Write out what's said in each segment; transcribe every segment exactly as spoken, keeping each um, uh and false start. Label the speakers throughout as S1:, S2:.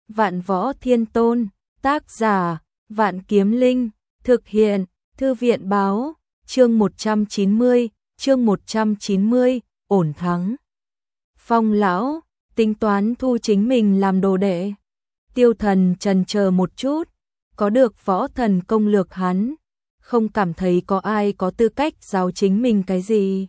S1: Vạn Võ Thiên Tôn, tác giả, Vạn Kiếm Linh, thực hiện, Thư viện báo, chương một trăm chín mươi, chương một trăm chín mươi, ổn thắng. Phong lão, tính toán thu chính mình làm đồ đệ. Tiêu Thần chần chờ một chút, có được võ thần công lược hắn, không cảm thấy có ai có tư cách giáo chính mình cái gì.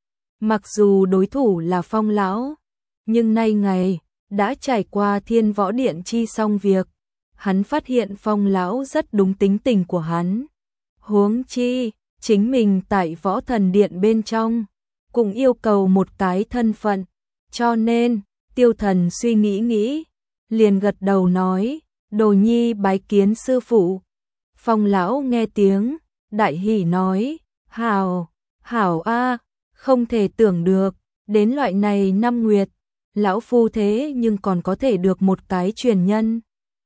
S1: Mặc dù đối thủ là Phong lão, nhưng nay ngày đã trải qua Thiên Võ Điện chi xong việc, hắn phát hiện Phong lão rất đúng tính tình của hắn. Huống chi, chính mình tại Võ Thần Điện bên trong cũng yêu cầu một cái thân phận, cho nên Tiêu Thần suy nghĩ nghĩ, liền gật đầu nói, đồ nhi bái kiến sư phụ. Phong lão nghe tiếng, đại hỉ nói, hảo, hảo a, không thể tưởng được, đến loại này năm nguyệt, lão phu thế nhưng còn có thể được một cái truyền nhân.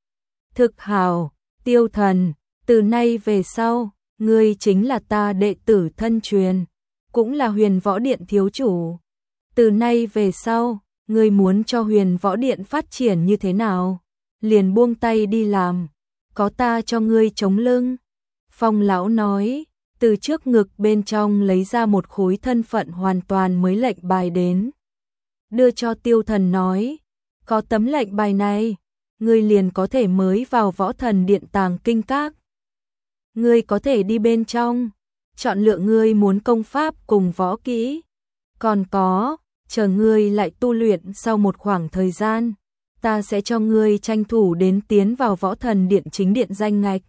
S1: Thực hảo, Tiêu Thần, từ nay về sau, ngươi chính là ta đệ tử thân truyền, cũng là Huyền Võ Điện thiếu chủ. Từ nay về sau, ngươi muốn cho Huyền Võ Điện phát triển như thế nào, liền buông tay đi làm, có ta cho ngươi chống lưng. Phong lão nói, từ trước ngực bên trong lấy ra một khối thân phận hoàn toàn mới lệnh bài đến, đưa cho Tiêu Thần nói, có tấm lệnh bài này, ngươi liền có thể mới vào Võ Thần Điện tàng kinh các. Ngươi có thể đi bên trong, chọn lựa ngươi muốn công pháp cùng võ kỹ. Còn có, chờ ngươi lại tu luyện sau một khoảng thời gian, ta sẽ cho ngươi tranh thủ đến tiến vào Võ Thần Điện chính điện danh ngạch.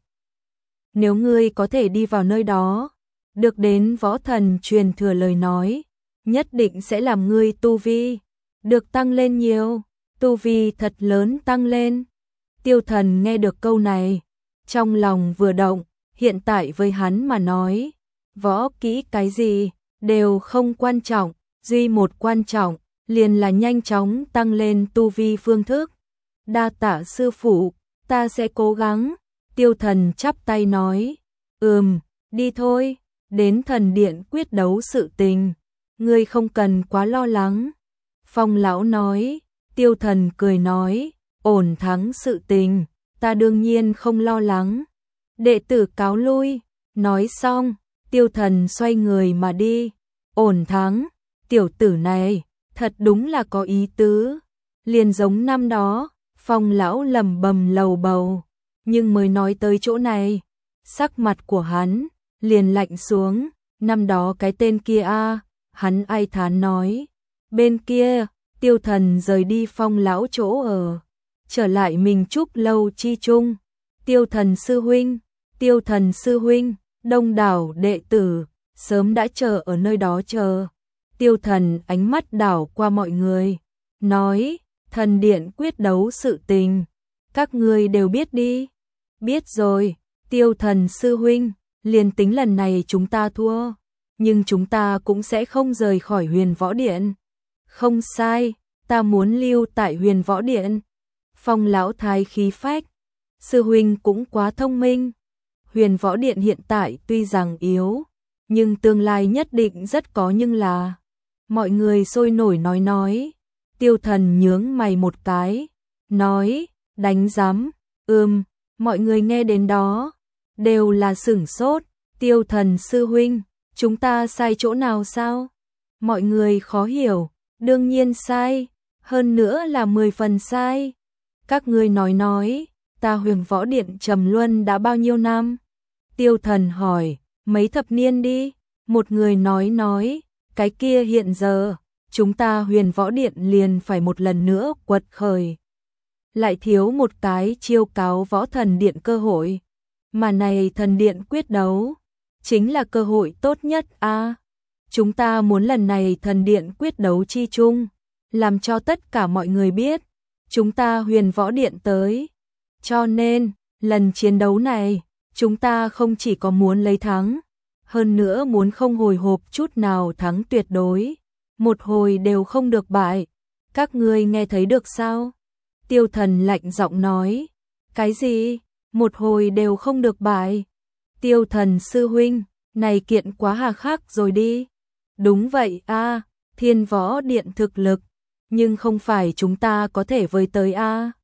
S1: Nếu ngươi có thể đi vào nơi đó, được đến võ thần truyền thừa lời nói, nhất định sẽ làm ngươi tu vi được tăng lên nhiều, tu vi thật lớn tăng lên. Tiêu Thần nghe được câu này, trong lòng vừa động, hiện tại với hắn mà nói, võ kỹ cái gì đều không quan trọng, duy một quan trọng liền là nhanh chóng tăng lên tu vi phương thức. Đa tạ sư phụ, ta sẽ cố gắng. Tiêu Thần chắp tay nói, ừm, đi thôi, đến thần điện quyết đấu sự tình, ngươi không cần quá lo lắng. Phong lão nói, Tiêu Thần cười nói, ổn thắng sự tình, ta đương nhiên không lo lắng. Đệ tử cáo lui, nói xong, Tiêu Thần xoay người mà đi. Ổn thắng, tiểu tử này, thật đúng là có ý tứ, liền giống năm đó, Phong lão lẩm bẩm lầu bầu. Nhưng mới nói tới chỗ này, sắc mặt của hắn liền lạnh xuống, năm đó cái tên kia a, hắn ai thán nói. Bên kia, Tiêu Thần rời đi Phong lão chỗ ở, trở lại mình Trúc lâu chi chung. Tiêu Thần sư huynh, Tiêu Thần sư huynh, đông đảo đệ tử sớm đã chờ ở nơi đó chờ. Tiêu Thần ánh mắt đảo qua mọi người, nói, thần điện quyết đấu sự tình, các ngươi đều biết đi. Biết rồi, Tiêu Thần sư huynh, liền tính lần này chúng ta thua, nhưng chúng ta cũng sẽ không rời khỏi Huyền Võ Điện. Không sai, ta muốn lưu tại Huyền Võ Điện. Phong lão thái khí phách, sư huynh cũng quá thông minh. Huyền Võ Điện hiện tại tuy rằng yếu, nhưng tương lai nhất định rất có nhưng là. Mọi người sôi nổi nói nói. Tiêu Thần nhướng mày một cái, nói, đánh giám, ừm. Mọi người nghe đến đó, đều là sửng sốt. Tiêu Thần sư huynh, chúng ta sai chỗ nào sao? Mọi người khó hiểu, đương nhiên sai, hơn nữa là mười phần sai. Các ngươi nói nói, ta Huyền Võ Điện trầm luân đã bao nhiêu năm? Tiêu Thần hỏi, mấy thập niên đi. Một người nói nói, cái kia hiện giờ, chúng ta Huyền Võ Điện liền phải một lần nữa quật khởi. Lại thiếu một cái chiêu cáo Võ Thần Điện cơ hội, mà này thần điện quyết đấu chính là cơ hội tốt nhất a. À, chúng ta muốn lần này thần điện quyết đấu chi chung, làm cho tất cả mọi người biết, chúng ta Huyền Võ Điện tới. Cho nên, lần chiến đấu này, chúng ta không chỉ có muốn lấy thắng, hơn nữa muốn không hồi hộp chút nào thắng tuyệt đối, một hồi đều không được bại. Các ngươi nghe thấy được sao? Tiêu Thần lạnh giọng nói, cái gì? Một hồi đều không được bại? Tiêu Thần sư huynh, này kiện quá hà khắc rồi đi. Đúng vậy a, à, Thiên Võ Điện thực lực, nhưng không phải chúng ta có thể với tới a. À.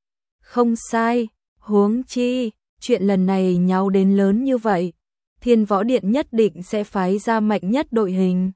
S1: Không sai, huống chi, chuyện lần này nháo đến lớn như vậy, Thiên Võ Điện nhất định sẽ phái ra mạnh nhất đội hình.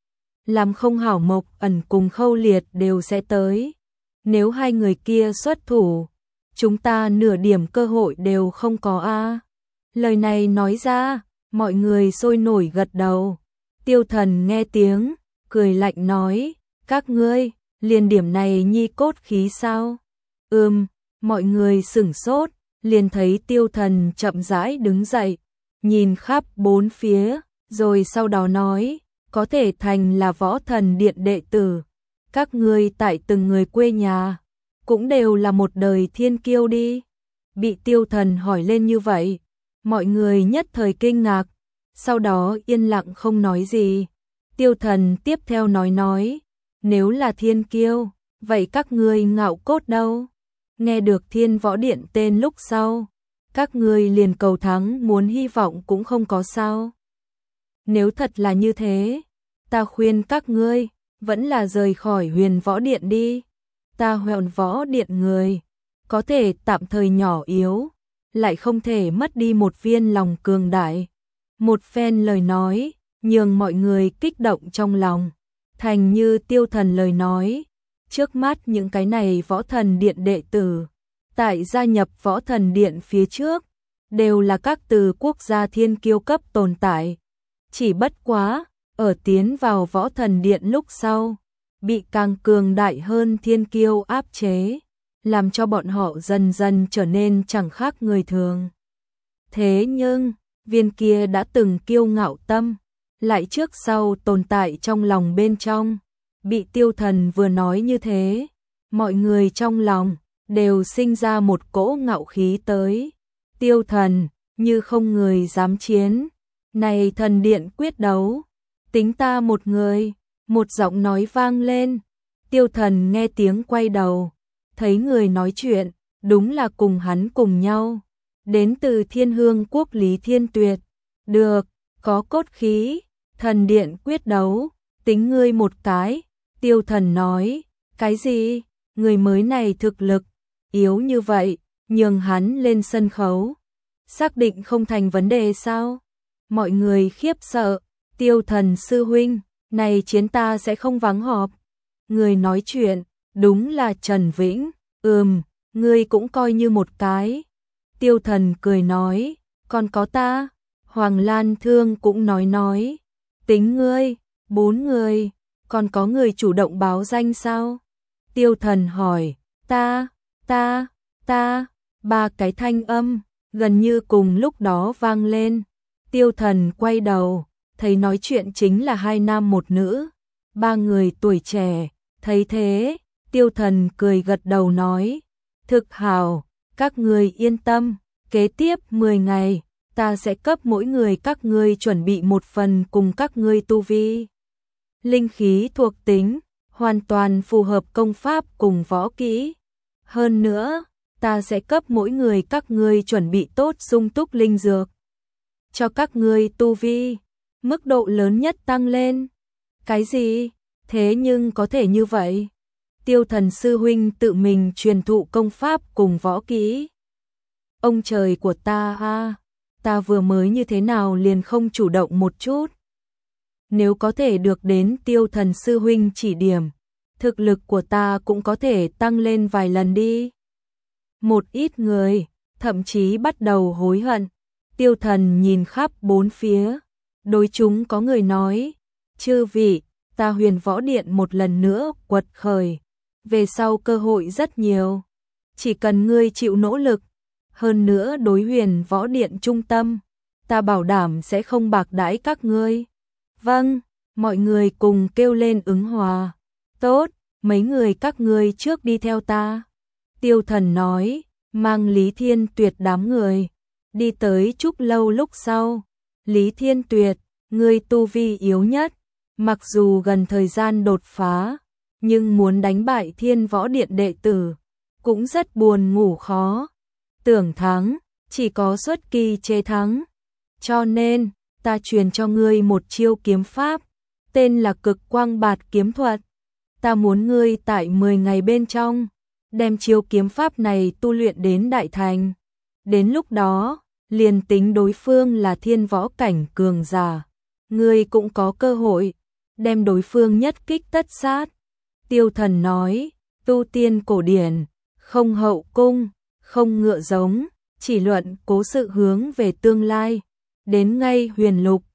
S1: Làm không hảo Mộc Ẩn cùng Khâu Liệt đều sẽ tới. Nếu hai người kia xuất thủ, chúng ta nửa điểm cơ hội đều không có a. Lời này nói ra, mọi người sôi nổi gật đầu. Tiêu Thần nghe tiếng, cười lạnh nói, các ngươi, liền điểm này nhi cốt khí sao? Ừm, mọi người sửng sốt, liền thấy Tiêu Thần chậm rãi đứng dậy, nhìn khắp bốn phía, rồi sau đó nói, có thể thành là Võ Thần Điện đệ tử. Các ngươi tại từng người quê nhà, cũng đều là một đời thiên kiêu đi. Bị Tiêu Thần hỏi lên như vậy, mọi người nhất thời kinh ngạc, sau đó yên lặng không nói gì. Tiêu Thần tiếp theo nói nói, nếu là thiên kiêu, vậy các ngươi ngạo cốt đâu? Nghe được Thiên Võ Điện tên lúc sau, các ngươi liền cầu thắng muốn hy vọng cũng không có sao. Nếu thật là như thế, ta khuyên các ngươi, vẫn là rời khỏi Huyền Võ Điện đi. Ta Huyền Võ Điện người, có thể tạm thời nhỏ yếu, lại không thể mất đi một viên lòng cường đại. Một phen lời nói, nhường mọi người kích động trong lòng. Thành như Tiêu Thần lời nói, trước mắt những cái này Võ Thần Điện đệ tử, tại gia nhập Võ Thần Điện phía trước, đều là các từ quốc gia thiên kiêu cấp tồn tại. Chỉ bất quá, ở tiến vào Võ Thần Điện lúc sau, bị càng cường đại hơn thiên kiêu áp chế, làm cho bọn họ dần dần trở nên chẳng khác người thường. Thế nhưng, viên kia đã từng kiêu ngạo tâm, lại trước sau tồn tại trong lòng bên trong. Bị Tiêu Thần vừa nói như thế, mọi người trong lòng đều sinh ra một cỗ ngạo khí tới. Tiêu Thần, như không người dám chiến, này thần điện quyết đấu, tính ta một người. Một giọng nói vang lên. Tiêu Thần nghe tiếng quay đầu, thấy người nói chuyện, đúng là cùng hắn cùng nhau. Đến từ Thiên Hương Quốc Lý Thiên Tuyệt. Được, có cốt khí, thần điện quyết đấu, tính ngươi một cái. Tiêu Thần nói, cái gì? Người mới này thực lực yếu như vậy, nhường hắn lên sân khấu, xác định không thành vấn đề sao? Mọi người khiếp sợ. Tiêu Thần sư huynh, này chiến ta sẽ không vắng họp. Người nói chuyện, đúng là Trần Vĩnh. Ừm, ngươi cũng coi như một cái. Tiêu Thần cười nói, còn có ta. Hoàng Lan Thương cũng nói nói, tính ngươi, bốn người, còn có người chủ động báo danh sao? Tiêu Thần hỏi, ta, ta, ta, ba cái thanh âm, gần như cùng lúc đó vang lên. Tiêu Thần quay đầu, thấy nói chuyện chính là hai nam một nữ, ba người tuổi trẻ. Thấy thế, Tiêu Thần cười gật đầu nói, thực hào, các người yên tâm, kế tiếp mười ngày, ta sẽ cấp mỗi người các ngươi chuẩn bị một phần cùng các ngươi tu vi. Linh khí thuộc tính, hoàn toàn phù hợp công pháp cùng võ kỹ. Hơn nữa, ta sẽ cấp mỗi người các ngươi chuẩn bị tốt sung túc linh dược. Cho các ngươi tu vi, mức độ lớn nhất tăng lên. Cái gì? Thế nhưng có thể như vậy? Tiêu Thần sư huynh tự mình truyền thụ công pháp cùng võ kỹ. Ông trời của ta a, ta vừa mới như thế nào liền không chủ động một chút. Nếu có thể được đến Tiêu Thần sư huynh chỉ điểm, thực lực của ta cũng có thể tăng lên vài lần đi. Một ít người, thậm chí bắt đầu hối hận. Tiêu Thần nhìn khắp bốn phía, đối chúng có người nói, chư vị, ta Huyền Võ Điện một lần nữa quật khởi, về sau cơ hội rất nhiều, chỉ cần ngươi chịu nỗ lực, hơn nữa đối Huyền Võ Điện trung tâm, ta bảo đảm sẽ không bạc đãi các ngươi. Vâng, mọi người cùng kêu lên ứng hòa. Tốt, mấy người các ngươi trước đi theo ta. Tiêu Thần nói, mang Lý Thiên Tuyệt đám người đi tới Trúc Lâu lúc sau. Lý Thiên Tuyệt, ngươi tu vi yếu nhất, mặc dù gần thời gian đột phá, nhưng muốn đánh bại Thiên Võ Điện đệ tử, cũng rất buồn ngủ khó. Tưởng thắng, chỉ có xuất kỳ chế thắng. Cho nên, ta truyền cho ngươi một chiêu kiếm pháp, tên là Cực Quang Bạt kiếm thuật. Ta muốn ngươi tại mười ngày bên trong, đem chiêu kiếm pháp này tu luyện đến đại thành. Đến lúc đó, liền tính đối phương là thiên võ cảnh cường giả, ngươi cũng có cơ hội đem đối phương nhất kích tất sát. Tiêu Thần nói, tu tiên cổ điển, không hậu cung, không ngựa giống, chỉ luận cố sự hướng về tương lai. Đến ngay huyền lục,